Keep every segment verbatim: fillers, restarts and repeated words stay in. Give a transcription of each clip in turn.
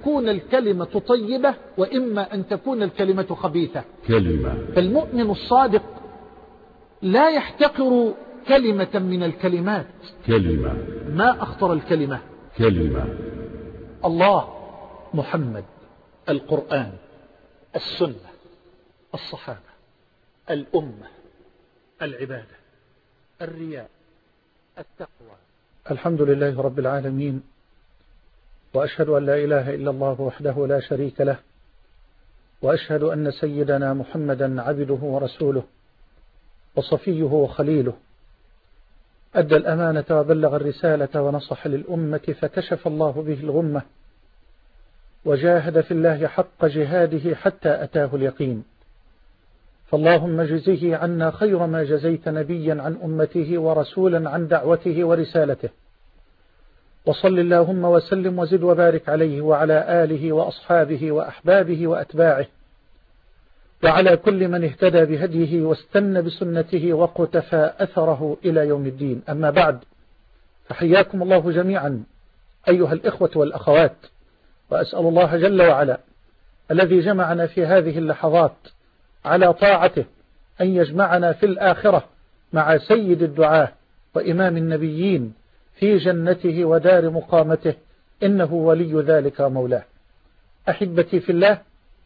تكون الكلمة طيبة وإما أن تكون الكلمة خبيثة. كلمة. فالمؤمن الصادق لا يحتقر كلمة من الكلمات. كلمة. ما أخطر الكلمة؟ كلمة. الله، محمد، القرآن، السنة، الصحابة، الأمة، العبادة، الرياء، التقوى. الحمد لله رب العالمين، وأشهد أن لا إله إلا الله وحده لا شريك له، وأشهد أن سيدنا محمدا عبده ورسوله وصفيه وخليله، أدى الأمانة وبلغ الرسالة ونصح للأمة فكشف الله به الغمة، وجاهد في الله حق جهاده حتى أتاه اليقين. فاللهم جزه عنا خير ما جزيت نبيا عن أمته ورسولا عن دعوته ورسالته، وصل اللهم وسلم وزد وبارك عليه وعلى آله وأصحابه وأحبابه وأتباعه، وعلى كل من اهتدى بهديه واستنى بسنته وقتفى أثره إلى يوم الدين. أما بعد، فحياكم الله جميعا أيها الإخوة والأخوات، وأسأل الله جل وعلا الذي جمعنا في هذه اللحظات على طاعته أن يجمعنا في الآخرة مع سيد الدعاة وإمام النبيين في جنته ودار مقامته، إنه ولي ذلك ومولاه. أحبتي في الله،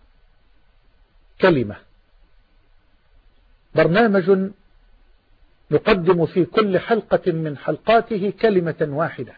كلمة، برنامج نقدم في كل حلقة من حلقاته كلمة واحدة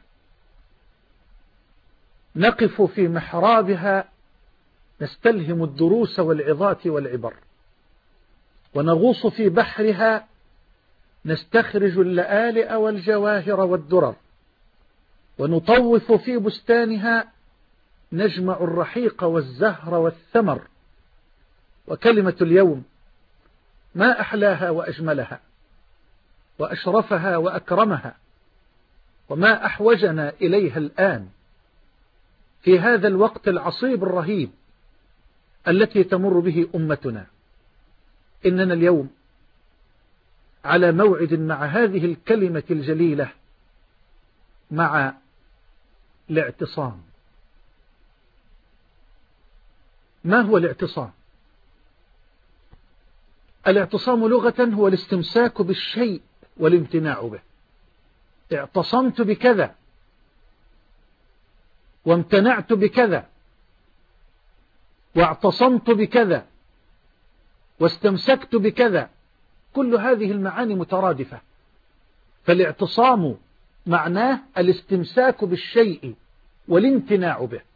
نقف في محرابها نستلهم الدروس والعظات والعبر، ونغوص في بحرها نستخرج اللآلئ والجواهر والدرر، ونطوف في بستانها نجمع الرحيق والزهر والثمر. وكلمة اليوم ما أحلاها وأجملها وأشرفها وأكرمها، وما أحوجنا إليها الآن في هذا الوقت العصيب الرهيب التي تمر به أمتنا. إننا اليوم على موعد مع هذه الكلمة الجليلة، مع الاعتصام. ما هو الاعتصام؟ الاعتصام لغة هو الاستمساك بالشيء والامتناع به. اعتصمت بكذا وامتنعت بكذا، واعتصمت بكذا واستمسكت بكذا، كل هذه المعاني مترادفة. فالاعتصام معناه الاستمساك بالشيء والامتناع به.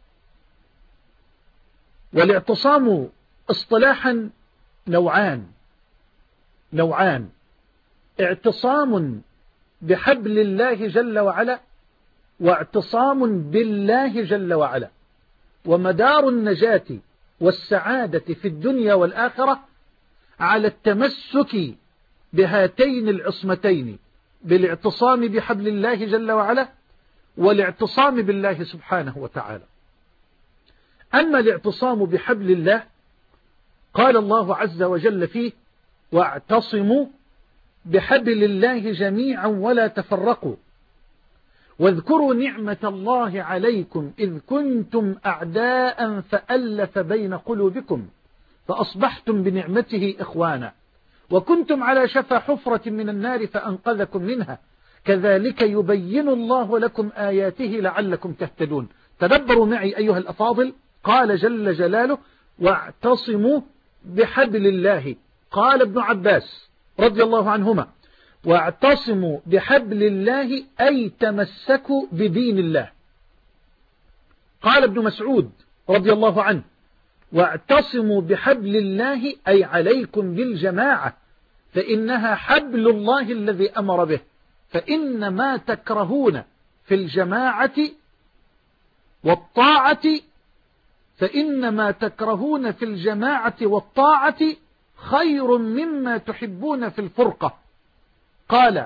والاعتصام اصطلاحا نوعان نوعان اعتصام بحبل الله جل وعلا، واعتصام بالله جل وعلا. ومدار النجاة والسعادة في الدنيا والآخرة على التمسك بهاتين العصمتين، بالاعتصام بحبل الله جل وعلا والاعتصام بالله سبحانه وتعالى. أما الاعتصام بحبل الله، قال الله عز وجل فيه: واعتصموا بحبل الله جميعا ولا تفرقوا واذكروا نعمة الله عليكم إذ كنتم أعداء فألف بين قلوبكم فأصبحتم بنعمته إخوانا وكنتم على شفا حفرة من النار فأنقذكم منها كذلك يبين الله لكم آياته لعلكم تهتدون. تدبروا معي أيها الأفاضل. قال جل جلاله: واعتصموا بحبل الله. قال ابن عباس رضي الله عنهما: واعتصموا بحبل الله أي تمسكوا بدين الله. قال ابن مسعود رضي الله عنه: واعتصموا بحبل الله أي عليكم بالجماعة فإنها حبل الله الذي أمر به، فإن ما تكرهون في الجماعة والطاعة فإن ما تكرهون في الجماعة والطاعة خير مما تحبون في الفرقة. قال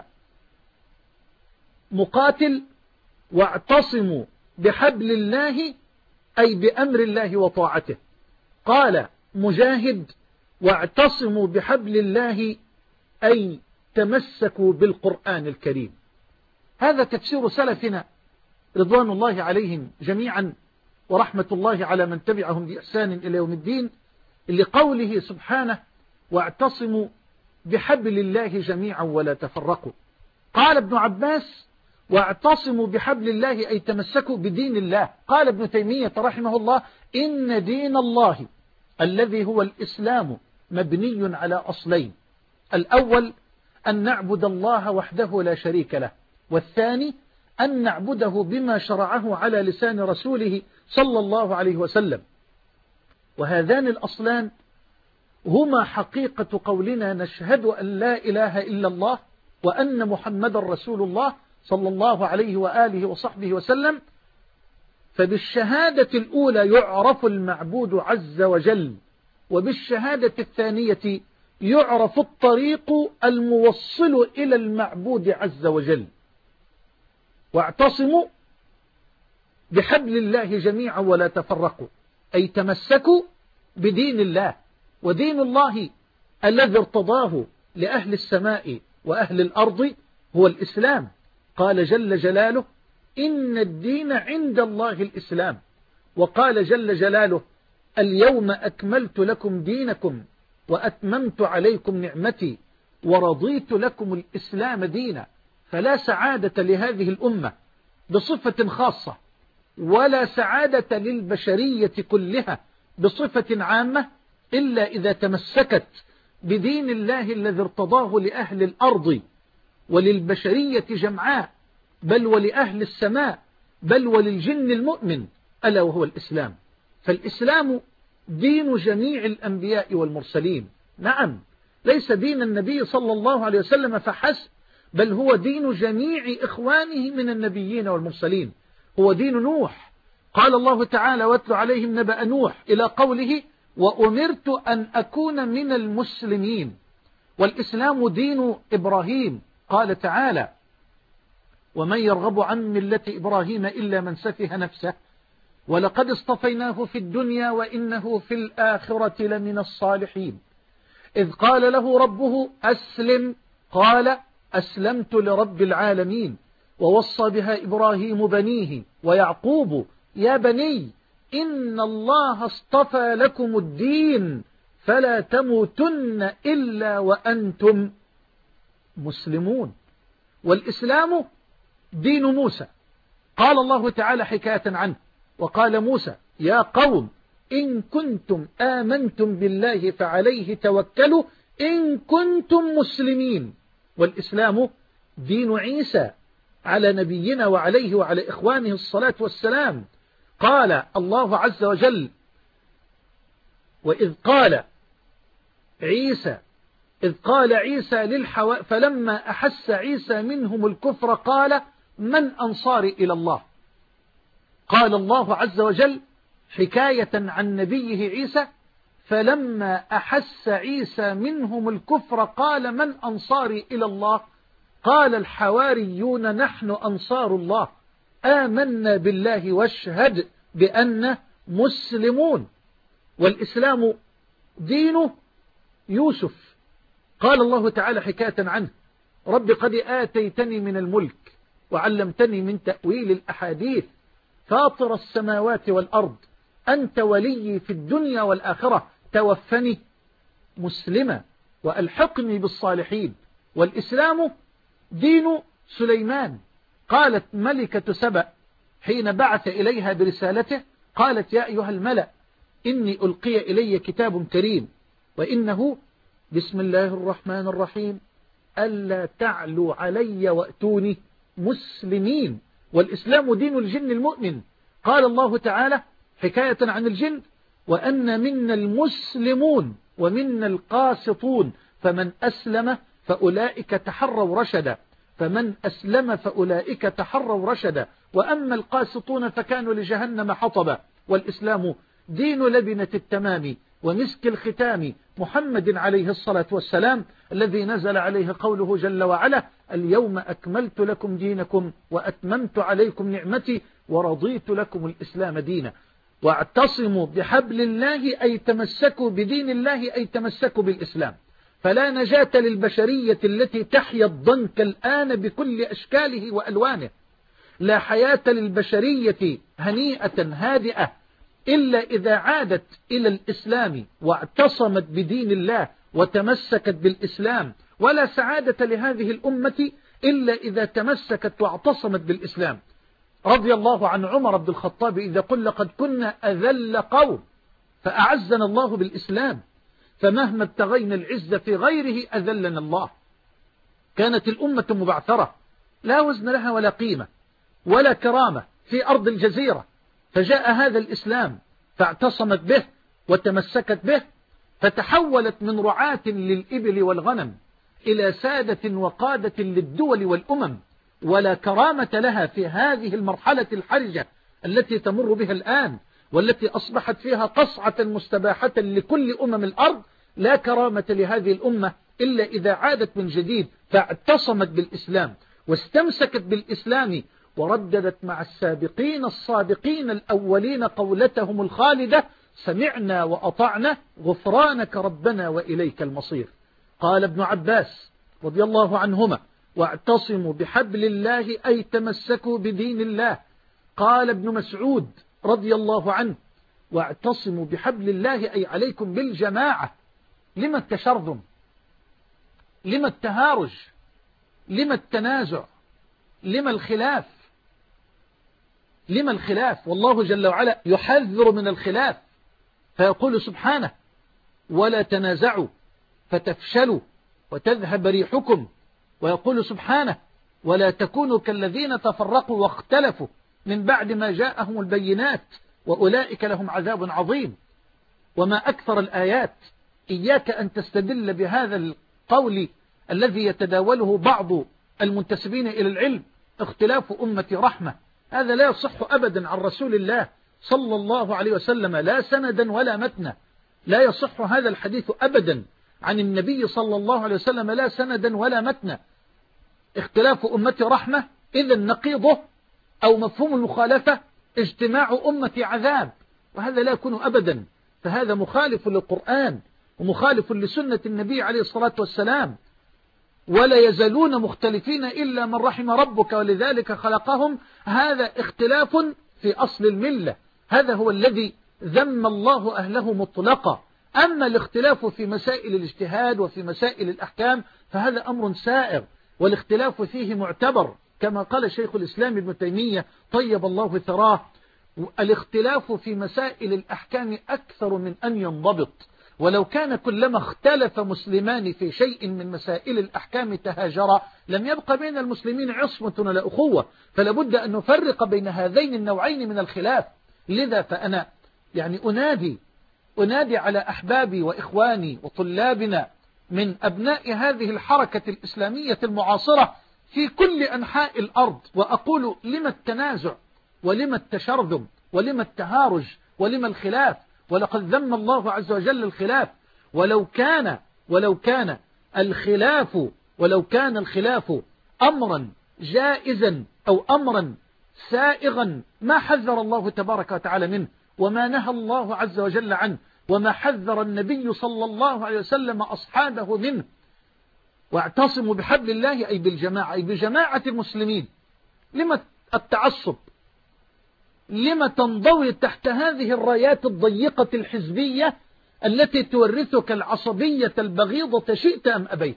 مقاتل: واعتصموا بحبل الله أي بأمر الله وطاعته. قال مجاهد: واعتصموا بحبل الله أي تمسكوا بالقرآن الكريم. هذا تفسير سلفنا رضوان الله عليهم جميعا ورحمة الله على من تبعهم بإحسان إلى يوم الدين، لقوله سبحانه: واعتصموا بحبل الله جميعا ولا تفرقوا. قال ابن عباس: واعتصموا بحبل الله أي تمسكوا بدين الله. قال ابن تيمية رحمه الله: إن دين الله الذي هو الإسلام مبني على أصلين: الأول أن نعبد الله وحده لا شريك له، والثاني أن نعبده بما شرعه على لسان رسوله صلى الله عليه وسلم. وهذان الأصلان هما حقيقة قولنا نشهد أن لا إله إلا الله وأن محمد رسول الله صلى الله عليه وآله وصحبه وسلم. فبالشهادة الأولى يعرف المعبود عز وجل، وبالشهادة الثانية يعرف الطريق الموصل إلى المعبود عز وجل. واعتصموا بحبل الله جميعا ولا تفرقوا، أي تمسكوا بدين الله. ودين الله الذي ارتضاه لأهل السماء وأهل الأرض هو الإسلام. قال جل جلاله: إن الدين عند الله الإسلام. وقال جل جلاله: اليوم أكملت لكم دينكم وأتممت عليكم نعمتي ورضيت لكم الإسلام دينا. فلا سعادة لهذه الأمة بصفة خاصة، ولا سعادة للبشرية كلها بصفة عامة، إلا إذا تمسكت بدين الله الذي ارتضاه لأهل الأرض وللبشرية جمعاء، بل ولأهل السماء، بل وللجن المؤمن، ألا وهو الإسلام. فالإسلام دين جميع الأنبياء والمرسلين. نعم، ليس دين النبي صلى الله عليه وسلم فحسب، بل هو دين جميع إخوانه من النبيين والمرسلين. هو دين نوح. قال الله تعالى: واتل عليهم نبأ نوح، إلى قوله: وأمرت أن أكون من المسلمين. والإسلام دين إبراهيم. قال تعالى: ومن يرغب عن ملة إبراهيم إلا من سفه نفسه ولقد اصطفيناه في الدنيا وإنه في الآخرة لمن الصالحين. إذ قال له ربه أسلم قال أسلمت لرب العالمين. ووصى بها إبراهيم بنيه ويعقوب يا بني إن الله اصطفى لكم الدين فلا تموتن إلا وأنتم مسلمون. والإسلام دين موسى. قال الله تعالى حكاية عنه: وقال موسى يا قوم إن كنتم آمنتم بالله فعليه توكلوا إن كنتم مسلمين. والإسلام دين عيسى على نبينا وعليه وعلى إخوانه الصلاة والسلام. قال الله عز وجل: وإذ قال عيسى إذ قال عيسى للحوا فلما أحس عيسى منهم الكفر قال من أنصاري إلى الله. قال الله عز وجل حكاية عن نبيه عيسى: فلما أحس عيسى منهم الكفر قال من أنصاري إلى الله. قال الحواريون نحن أنصار الله آمنا بالله واشهد بأننا مسلمون. والإسلام دين يوسف. قال الله تعالى حكاية عنه: رب قد آتيتني من الملك وعلمتني من تأويل الأحاديث فاطر السماوات والأرض أنت ولي في الدنيا والآخرة توفني مسلما وألحقني بالصالحين. والإسلام دين سليمان. قالت ملكة سبأ حين بعث إليها برسالته: قالت يا أيها الملأ إني ألقي إلي كتاب كريم وإنه بسم الله الرحمن الرحيم ألا تعلوا علي وأتوني مسلمين. والإسلام دين الجن المؤمن. قال الله تعالى حكاية عن الجن: وأن منا المسلمون ومنا القاسطون فمن أسلم فأولئك تحروا رشدا فمن أسلم فأولئك تحروا رشدا وأما القاسطون فكانوا لجهنم حطبا. والإسلام دين لبنة التمام ومسك الختام محمد عليه الصلاة والسلام، الذي نزل عليه قوله جل وعلا: اليوم أكملت لكم دينكم وأتممت عليكم نعمتي ورضيت لكم الإسلام دينا. واعتصموا بحبل الله أي تمسكوا بدين الله أي تمسكوا بالإسلام. فلا نجاة للبشرية التي تحيا الضنك الآن بكل أشكاله وألوانه. لا حياة للبشرية هنيئة هادئة إلا إذا عادت إلى الإسلام واعتصمت بدين الله وتمسكت بالإسلام، ولا سعادة لهذه الأمة إلا إذا تمسكت واعتصمت بالإسلام. رضي الله عن عمر بن الخطاب إذا قل لقد كنا أذل قوم فأعزنا الله بالإسلام، فمهما ابتغينا العزة في غيره أذلنا الله. كانت الأمة مبعثرة لا وزن لها ولا قيمة ولا كرامة في أرض الجزيرة، فجاء هذا الإسلام فاعتصمت به وتمسكت به، فتحولت من رعاة للإبل والغنم إلى سادة وقادة للدول والأمم، ولا كرامة لها في هذه المرحلة الحرجة التي تمر بها الآن، والتي أصبحت فيها قصعة مستباحة لكل أمم الأرض. لا كرامة لهذه الأمة إلا إذا عادت من جديد فاعتصمت بالإسلام واستمسكت بالإسلام، ورددت مع السابقين الصادقين الأولين قولتهم الخالدة: سمعنا وأطعنا غفرانك ربنا وإليك المصير. قال ابن عباس رضي الله عنهما: واعتصموا بحبل الله أي تمسكوا بدين الله. قال ابن مسعود رضي الله عنه: واعتصموا بحبل الله أي عليكم بالجماعة. لما التشرذم؟ لما التهارج؟ لما التنازع؟ لما الخلاف؟ لما الخلاف؟ والله جل وعلا يحذر من الخلاف، فيقول سبحانه: ولا تنازعوا فتفشلوا وتذهب ريحكم. ويقول سبحانه: ولا تكونوا كالذين تفرقوا واختلفوا من بعد ما جاءهم البينات وأولئك لهم عذاب عظيم. وما أكثر الآيات. إياك أن تستدل بهذا القول الذي يتداوله بعض المنتسبين إلى العلم: اختلاف أمة رحمة. هذا لا يصح أبدا عن رسول الله صلى الله عليه وسلم، لا سندا ولا متنا. لا يصح هذا الحديث أبدا عن النبي صلى الله عليه وسلم، لا سندا ولا متنا. اختلاف أمة رحمة، إذن نقيضه أو مفهوم المخالفة اجتماع أمة عذاب، وهذا لا يكون أبدا. فهذا مخالف للقرآن ومخالف لسنة النبي عليه الصلاة والسلام. ولا يزالون مختلفين إلا من رحم ربك ولذلك خلقهم. هذا اختلاف في أصل الملة، هذا هو الذي ذم الله أهله مطلقا. أما الاختلاف في مسائل الاجتهاد وفي مسائل الأحكام فهذا أمر سائغ، والاختلاف فيه معتبر، كما قال شيخ الإسلام ابن تيمية طيب الله ثراه: الاختلاف في مسائل الأحكام أكثر من أن ينضبط، ولو كان كلما اختلف مسلمان في شيء من مسائل الأحكام تهاجرا لم يبقى بين المسلمين عصمة ولا أخوة، فلا بد أن نفرق بين هذين النوعين من الخلاف. لذا فأنا يعني أنادي أنادي على أحبابي وإخواني وطلابنا من أبناء هذه الحركة الإسلامية المعاصرة في كل أنحاء الأرض، وأقول: لما التنازع ولما التشرذم ولما التهارج ولما الخلاف؟ ولقد ذم الله عز وجل الخلاف. ولو كان ولو كان الخلاف ولو كان الخلاف أمرا جائزا أو أمرا سائغا ما حذر الله تبارك وتعالى منه، وما نهى الله عز وجل عنه، وما حذر النبي صلى الله عليه وسلم أصحابه منه. واعتصموا بحبل الله أي بالجماعة، أي بجماعة المسلمين. لما التعصب؟ لما تنضوي تحت هذه الرايات الضيقة الحزبية التي تورثك العصبية البغيضة شئت أم أبيت؟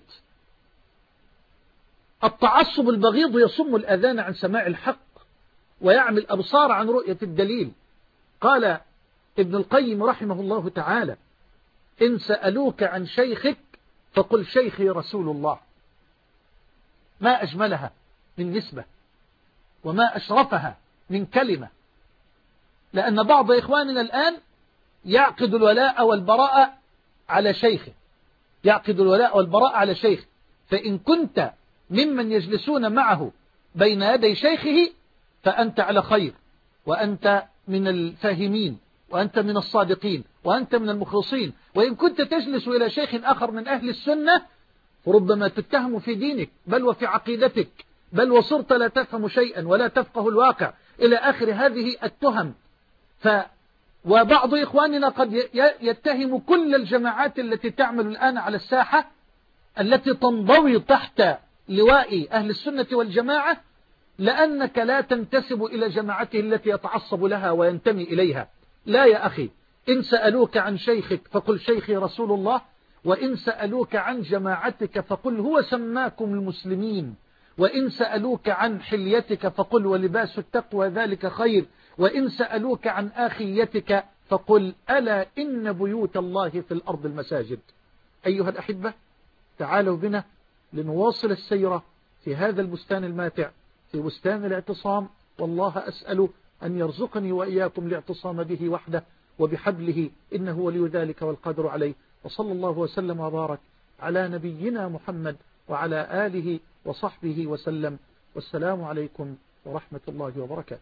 التعصب البغيض يصم الأذان عن سماع الحق ويعمي الأبصار عن رؤية الدليل. قال ابن القيم رحمه الله تعالى: إن سألوك عن شيخك فقل شيخي رسول الله. ما أجملها من نسبة وما أشرفها من كلمة، لأن بعض إخواننا الآن يعقد الولاء والبراء على شيخه، يعقد الولاء والبراء على شيخ. فإن كنت ممن يجلسون معه بين يدي شيخه فأنت على خير، وأنت من الفاهمين، وأنت من الصادقين، وأنت من المخلصين. وإن كنت تجلس إلى شيخ آخر من أهل السنة فربما تتهم في دينك بل وفي عقيدتك، بل وصرت لا تفهم شيئا ولا تفقه الواقع، إلى آخر هذه التهم. ف وبعض إخواننا قد يتهم كل الجماعات التي تعمل الآن على الساحة التي تنضوي تحت لواء أهل السنة والجماعة لأنك لا تنتسب إلى جماعته التي يتعصب لها وينتمي إليها. لا يا أخي، إن سألوك عن شيخك فقل شيخي رسول الله، وإن سألوك عن جماعتك فقل هو سماكم المسلمين، وإن سألوك عن حليتك فقل ولباس التقوى ذلك خير، وإن سألوك عن آخيتك فقل ألا إن بيوت الله في الأرض المساجد. أيها الأحبة، تعالوا بنا لنواصل السيرة في هذا البستان الماتع، في بستان الاعتصام، والله أسأل أن يرزقني وإياكم الاعتصام به وحده وبحبله، إنه ولي ذلك والقادر عليه. وصلى الله وسلم وبارك على نبينا محمد وعلى آله وصحبه وسلم، والسلام عليكم ورحمة الله وبركاته.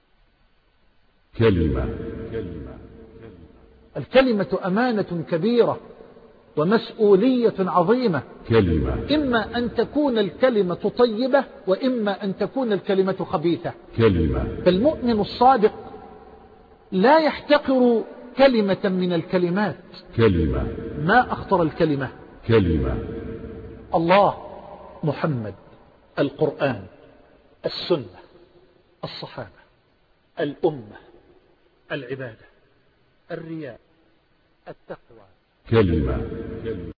كلمة. الكلمة أمانة كبيرة ومسؤولية عظيمة. كلمة. إما أن تكون الكلمة طيبة وإما أن تكون الكلمة خبيثة. كلمة. فالمؤمن الصادق لا يحتقر كلمة من الكلمات. كلمة. ما أخطر الكلمة؟ كلمة. الله، محمد، القرآن، السنة، الصحابة، الأمة، العبادة، الرياء، التقوى. كلمة.